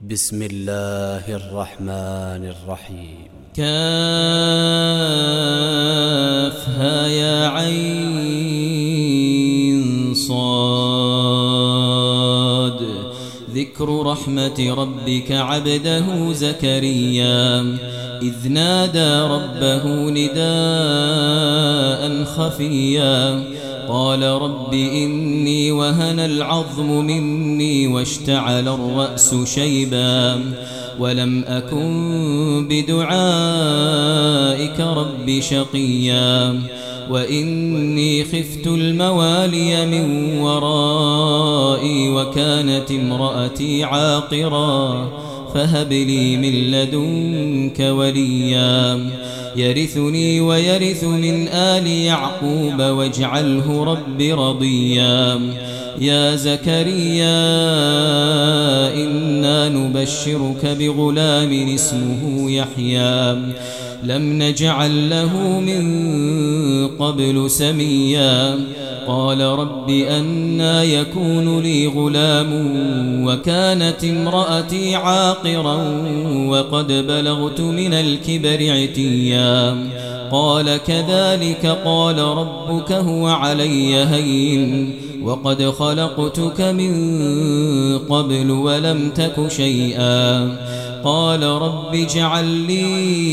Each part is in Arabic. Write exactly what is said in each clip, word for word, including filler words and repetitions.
بسم الله الرحمن الرحيم. كافها يا عين صاد. ذكر رحمة ربك عبده زكريا إذ نادى ربه نداء خفيا قال رب إني وهن العظم مني واشتعل الرأس شيبا ولم أكن بدعائك رب شقيا وإني خفت الموالي من ورائي وكانت امرأتي عاقرا فهب لي من لدنك وليا يرثني ويرث من آل يعقوب واجعله رب رضيا. يا زكريا إنا نبشرك بغلام اسمه يحيى لم نجعل له من قبل سميا قال رب أنى يكون لي غلام وكانت امرأتي عاقرا وقد بلغت من الكبر عتيا قال كذلك قال ربك هو علي هين وقد خلقتك من قبل ولم تك شيئا قال رب اجعل لي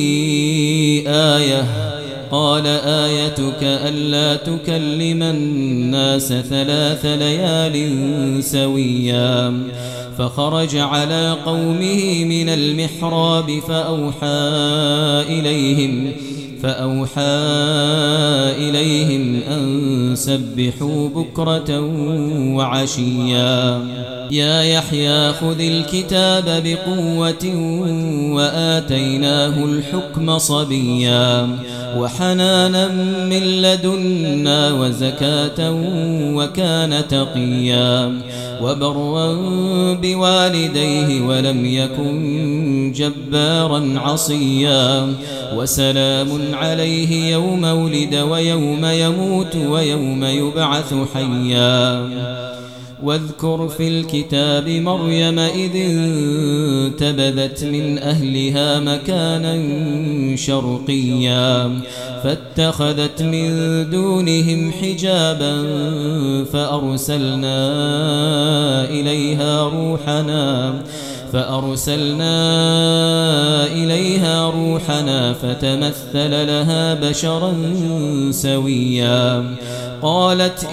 آية قال آيتك ألا تكلم الناس ثلاث ليال سويا فخرج على قومه من المحراب فأوحى إليهم فأوحى إليهم أن سبحوا بكرة وعشيا. يا يحيى خذ الكتاب بقوة وآتيناه الحكم صبيا وحنانا من لدنا وزكاة وكان تقيا وبرا بوالديه ولم يكن جبارا عصيا وسلام عليه يوم ولد ويوم يموت ويوم يبعث حيا. واذكر في الكتاب مريم إذ انتبذت من أهلها مكانا شرقيا فاتخذت من دونهم حجابا فأرسلنا إليها روحنا فأرسلنا إليها روحنا فتمثل لها بشرا سويا قالت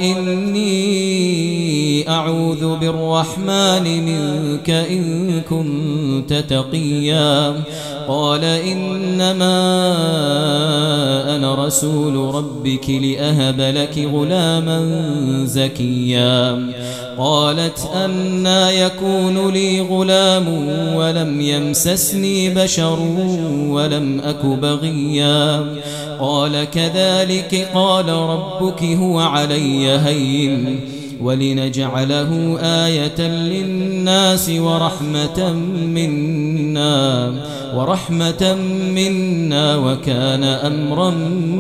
إني أعوذ بالرحمن منك إن كنت تقيا قال إنما أنا رسول ربك لأهب لك غلاما زكيا قالت أنى يكون لي غلام ولم يمسسني بشر ولم أك بغيا قال كذلك قال ربك هو علي هين ولنجعله آية للناس ورحمة منا ورحمة منا وكان أمرا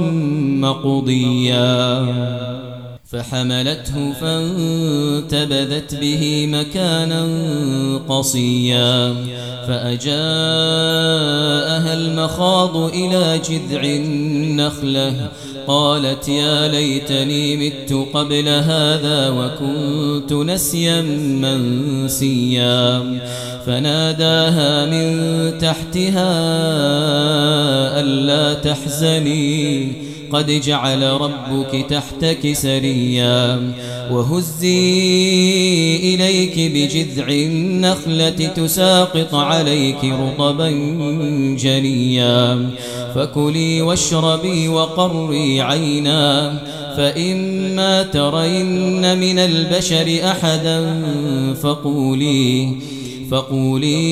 مقضيا. فحملته فانتبذت به مكانا قصيا فأجاءها المخاض إلى جذع النخلة قالت يا ليتني مت قبل هذا وكنت نسيا منسيا فناداها من تحتها ألا تحزني قد جعل ربك تحتك سريا وهزي إليك بجذع النخلة تساقط عليك رطبا جنيا فكلي واشربي وقري عينا فإما ترين من البشر أحدا فقولي فقولي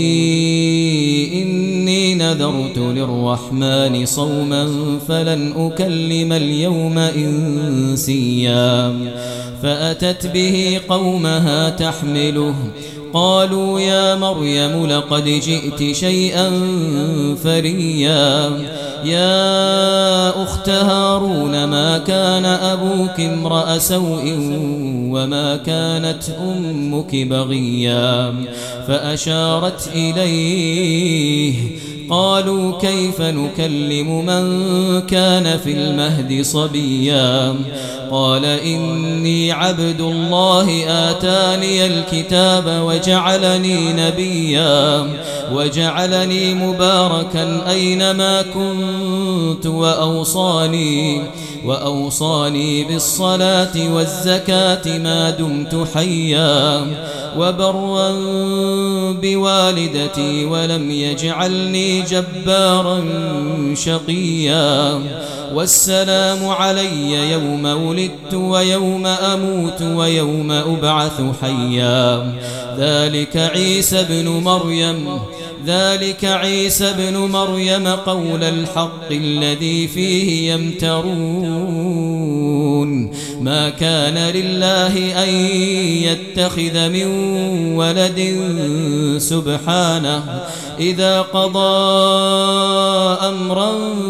إني نذرت للرحمن صوما فلن أكلم اليوم إنسيا فأتت به قومها تحمله قالوا يا مريم لقد جئت شيئا فريا يا أخت هارون ما كان أبوك امرأ سوء وما كانت أمك بغيا فأشارت إليه قالوا كيف نكلم من كان في المهد صبيا قال إني عبد الله آتاني الكتاب وجعلني نبيا وجعلني مباركا أينما كنت وأوصاني وأوصاني بالصلاة والزكاة ما دمت حيا وبرا بوالدتي ولم يجعلني جبارا شقيا والسلام علي يوم ولدت ويوم أموت ويوم أبعث حيا ذلك عيسى ابن مريم ذلك عيسى ابن مريم قول الحق الذي فيه يمترون ما كان لله أن يتخذ من ولد سبحانه إذا قضى أمرا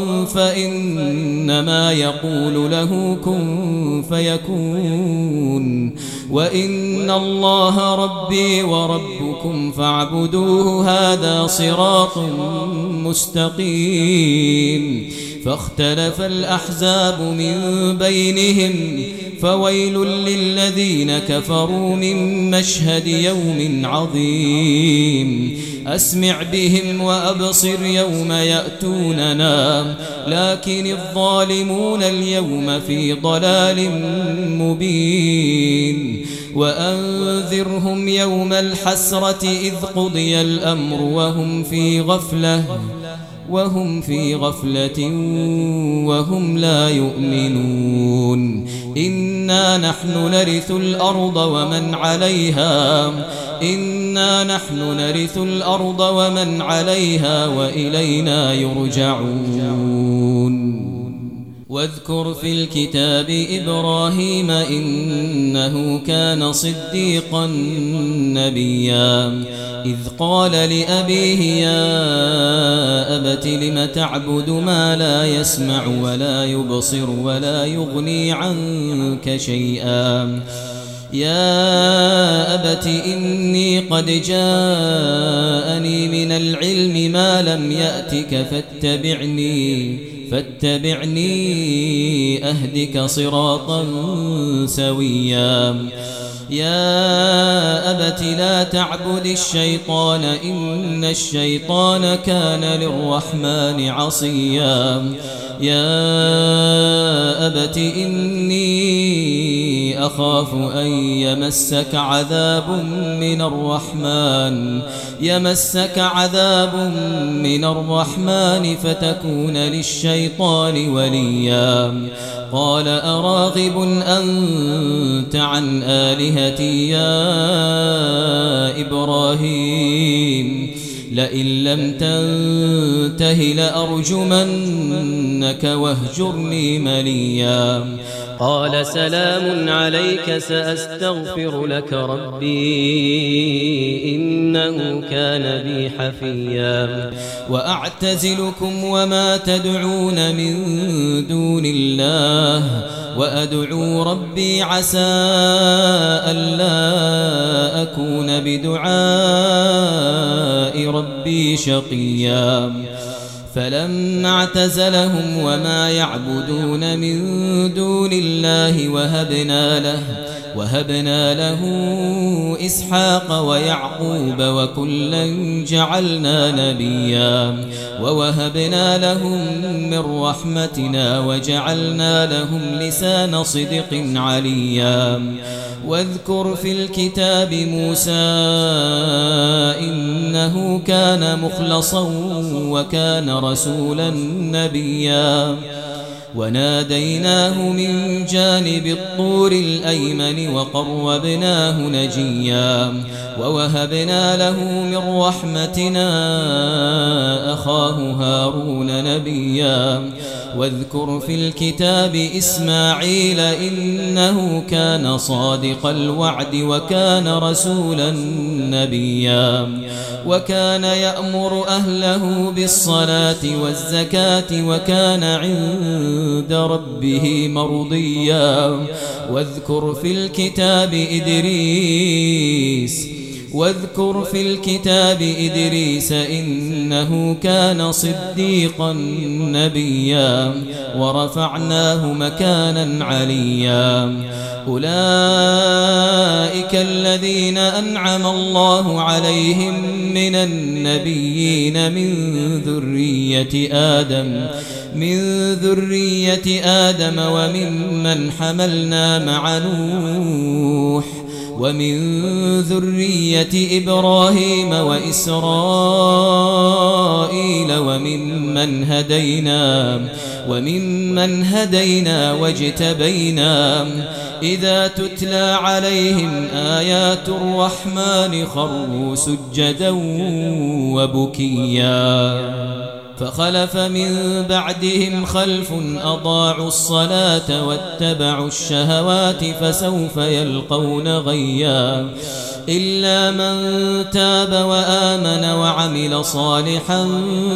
فإنما يقول له كن فيكون وإن الله ربي وربكم فاعبدوه هذا صراط مستقيم فاختلف الأحزاب من بينهم فويل للذين كفروا من مشهد يوم عظيم أسمع بهم وأبصر يوم يأتوننا لكن الظالمون اليوم في ضلال مبين وأنذرهم يوم الحسرة إذ قضي الأمر وهم في غفلة وهم في غفلة وهم لا يؤمنون إنا نحن نرث الأرض ومن عليها إنا نحن نرث الأرض ومن عليها وإلينا يرجعون واذكر في الكتاب إبراهيم إنه كان صديقا نبيا إذ قال لأبيه يا أبت لم تعبد ما لا يسمع ولا يبصر ولا يغني عنك شيئا يا أبت إني قد جاءني من العلم ما لم يأتك فاتبعني فاتبعني أهدك صراطا سويا يا أبت لا تعبد الشيطان إن الشيطان كان للرحمن عصيا يا أبت إني أخاف أن يمسك عذاب من الرحمن يمسك عذاب من الرحمن فتكون للشيطان وليا قال أراغب أنت عن آلهتي يا إبراهيم لئن لم تنته لأرجمنك واهجرني مليا قال سلام عليك سأستغفر لك ربي إنه كان بي حفيا وأعتزلكم وما تدعون من دون الله وأدعو ربي عسى ألا أكون بدعاء ربي شقيا فلما اعتزلهم وما يعبدون من دون الله وهبنا له وهبنا له إسحاق ويعقوب وكلا جعلنا نبيا ووهبنا لهم من رحمتنا وجعلنا لهم لسان صدق عليا واذكر في الكتاب موسى إنه كان مخلصا وكان رسولا نبيا وناديناه من جانب الطور الأيمن وقربناه نجيا ووهبنا له من رحمتنا أخاه هارون نبيا واذكر في الكتاب إسماعيل إنه كان صادق الوعد وكان رسولا نبيا وكان يأمر أهله بالصلاة والزكاة وكان عند ربه مرضيا واذكر في الكتاب إدريس واذكر في الكتاب إدريس إنه كان صديقا نبيا ورفعناه مكانا عليا أولئك الذين أنعم الله عليهم من النبيين من ذرية آدم من ذرية آدم وممن حملنا مع نوح ومن ذرية إبراهيم وإسرائيل وممن هدينا وممن هدينا واجتبينا إذا تتلى عليهم آيات الرحمن خروا سجدا وبكيا فخلف من بعدهم خلف أضاعوا الصلاة واتبعوا الشهوات فسوف يلقون غيا إلا من تاب وآمن وعمل صالحا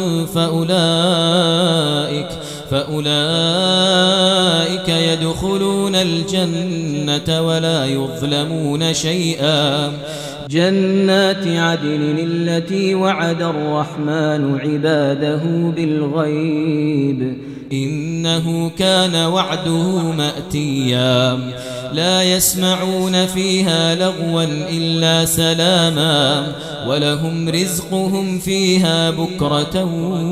فأولئك فأولئك يدخلون الجنة ولا يظلمون شيئا جنات عدن التي وعد الرحمن عباده بالغيب إنه كان وعده مأتيا لا يسمعون فيها لغوا إلا سلاما ولهم رزقهم فيها بكرة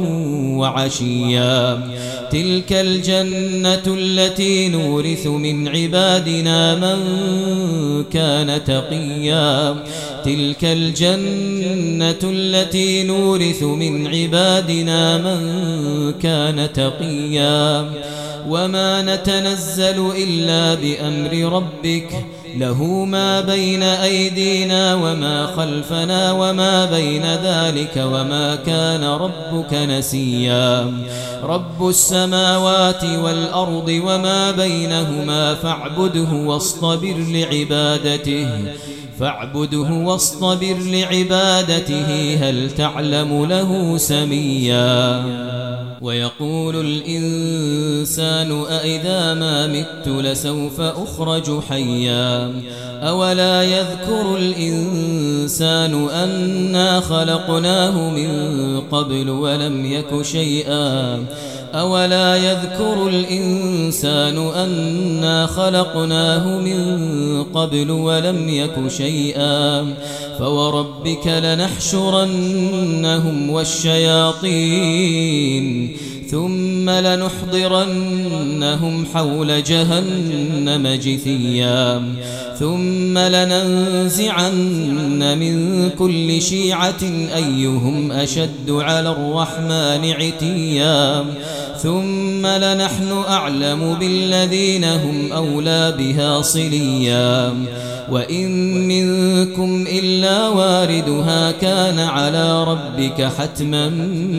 وعشيا تلك الجنة التي نورث من عبادنا من كان تقيا تلك الجنة التي نورث من عبادنا من كان تقيا وما نتنزل إلا بأمر ربك له ما بين أيدينا وما خلفنا وما بين ذلك وما كان ربك نسيا رب السماوات والأرض وما بينهما فاعبده واصطبر لعبادته فاعبده واصطبر لعبادته هل تعلم له سميا ويقول الإنسان أإذا ما مت لسوف أخرج حيا أولا يذكر الإنسان أنا خلقناه من قبل ولم يك شيئا أولا يذكر الإنسان أنا خلقناه من قبل ولم يك شيئا فوربك لنحشرنهم والشياطين ثم لنحضرنهم حول جهنم جثيا ثم لننزعن من كل شيعة أيهم أشد على الرحمن عتيا ثم لنحن أعلم بالذين هم أولى بها صليا وإن منكم إلا واردها كان على ربك حتما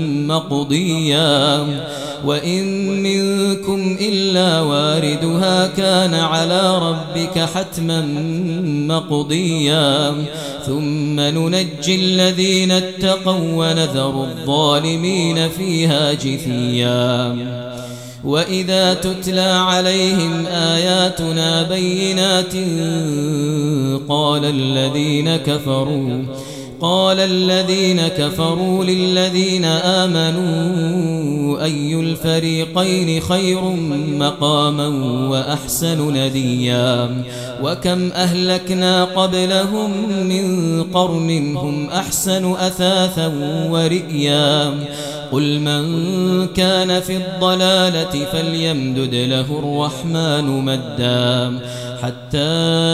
مقضيا وإن منكم إلا واردها كان على ربك حتما مقضيا ثم ننجي الذين اتقوا ونذر الظالمين فيها جثيا وإذا تتلى عليهم آياتنا بينات قال الذين كفروا قال الذين كفروا للذين آمنوا أي الفريقين خير مقاما وأحسن نديا وكم أهلكنا قبلهم من قرن هم أحسن أثاثا ورئيا قل من كان في الضلالة فليمدد له الرحمن مدا حتى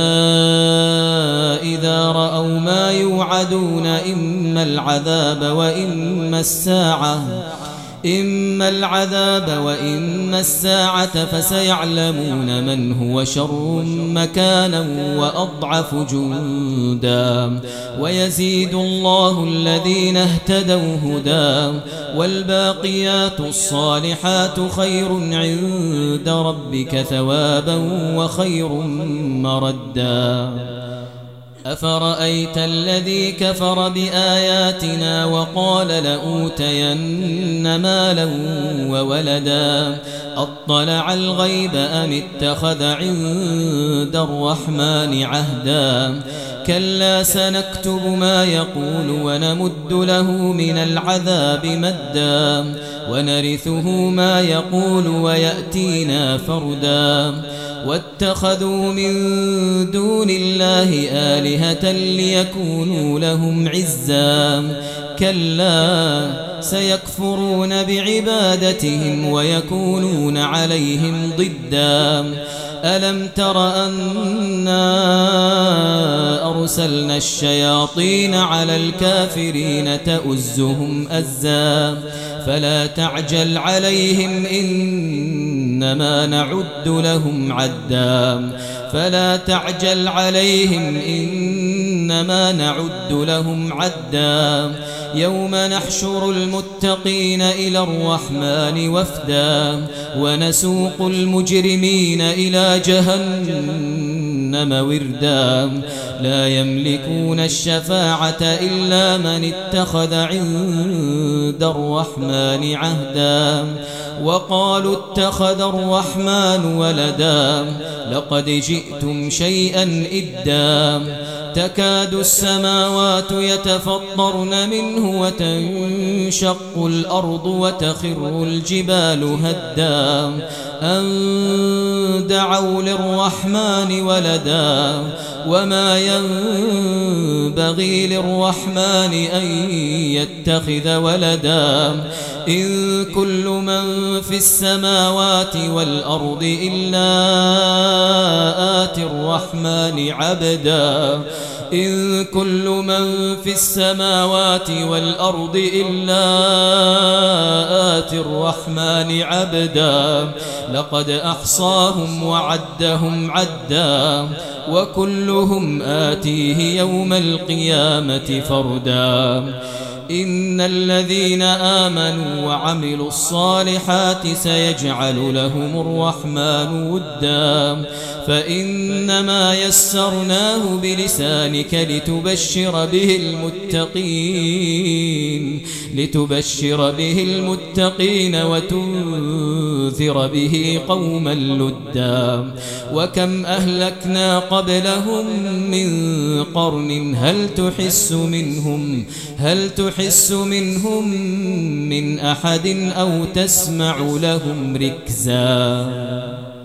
إذا رأوا ما يوعدون إما العذاب وإما الساعة إما العذاب وإما الساعة فسيعلمون من هو شر مكانا وأضعف جندا ويزيد الله الذين اهتدوا هدى والباقيات الصالحات خير عند ربك ثوابا وخير مردا أفرأيت الذي كفر بآياتنا وقال لأوتين مالا وولدا أطلع الغيب أم اتخذ عند الرحمن عهدا كلا سنكتب ما يقول ونمد له من العذاب مدا ونرثه ما يقول ويأتينا فردا واتخذوا من دون الله آلهة ليكونوا لهم عزا كلا سيكفرون بعبادتهم ويكونون عليهم ضدا ألم تر أنا أرسلنا الشياطين على الكافرين تؤزهم أزا فلا تعجل عليهم إنما نعد لهم عدا فلا تعجل عليهم إنما نعد لهم عدا يوم نحشر المتقين إلى الرحمن وفدا ونسوق المجرمين إلى جهنم وردا لا يملكون الشفاعة إلا من اتخذ عند الرحمن عهدا وقالوا اتخذ الرحمن ولدا لقد جئتم شيئا إدا تكاد السماوات يتفطرن منه وتنشق الأرض وتخر الجبال هدا أن دعوا للرحمن ولدا وما ينبغي للرحمن أن يتخذ ولدا إن كل من في السماوات والأرض إلا آتي الرحمن عبدا إن كل من في السماوات والأرض إلا آتي الرحمن عبدا لقد أحصاهم وعدهم عدا وكلهم آتيه يوم القيامة فردا إن الذين آمنوا وعملوا الصالحات سيجعل لهم الرحمن ودا فإنما يسرناه بلسانك لتبشر به المتقين لتبشر به المتقين وتنذر به قوما لدا وكم أهلكنا قبلهم من قرن هل تحس منهم هل تحس منهم من أحد أو تسمع لهم ركزا